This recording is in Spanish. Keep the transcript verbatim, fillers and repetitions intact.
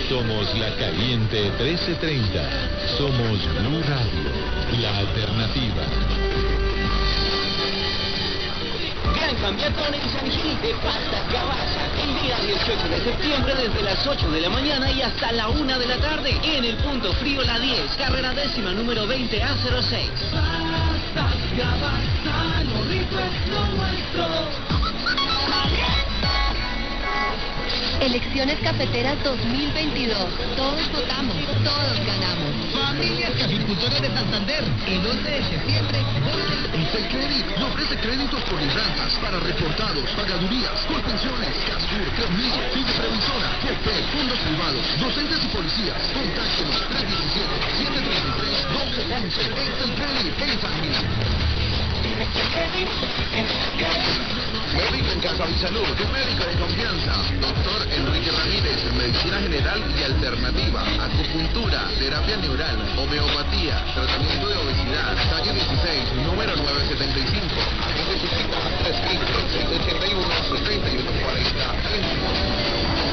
Somos La Caliente trece treinta. Somos Blue Radio, la alternativa. Gran campeón en San Gil de Pastas Gavarza. El día dieciocho de septiembre desde las ocho de la mañana y hasta la una de la tarde. En el Punto Frío La diez, carrera décima número veinte A cero seis. Pastas Gavarza, lo rico es lo nuestro. Elecciones Cafeteras dos mil veintidós. Todos votamos, todos ganamos. Familias Caficultores de Santander. El once de septiembre, voten. Intercredit le ofrece créditos por libranzas para reportados, pagadurías, colpensiones, Casur, Cromil, Fide Previsora, Copec, fondos privados, docentes y policías. Contáctenos tres uno siete, siete tres tres, uno dos uno uno. Intercredit en San Gil. Médico en Casa y Salud, tu médico de confianza. Doctor Enrique Ramírez, medicina general y alternativa, acupuntura, terapia neural, homeopatía, tratamiento de obesidad. Calle dieciséis, número novecientos setenta y cinco. Agente su cita tres mil seiscientos ochenta y uno, setenta y uno cuarenta.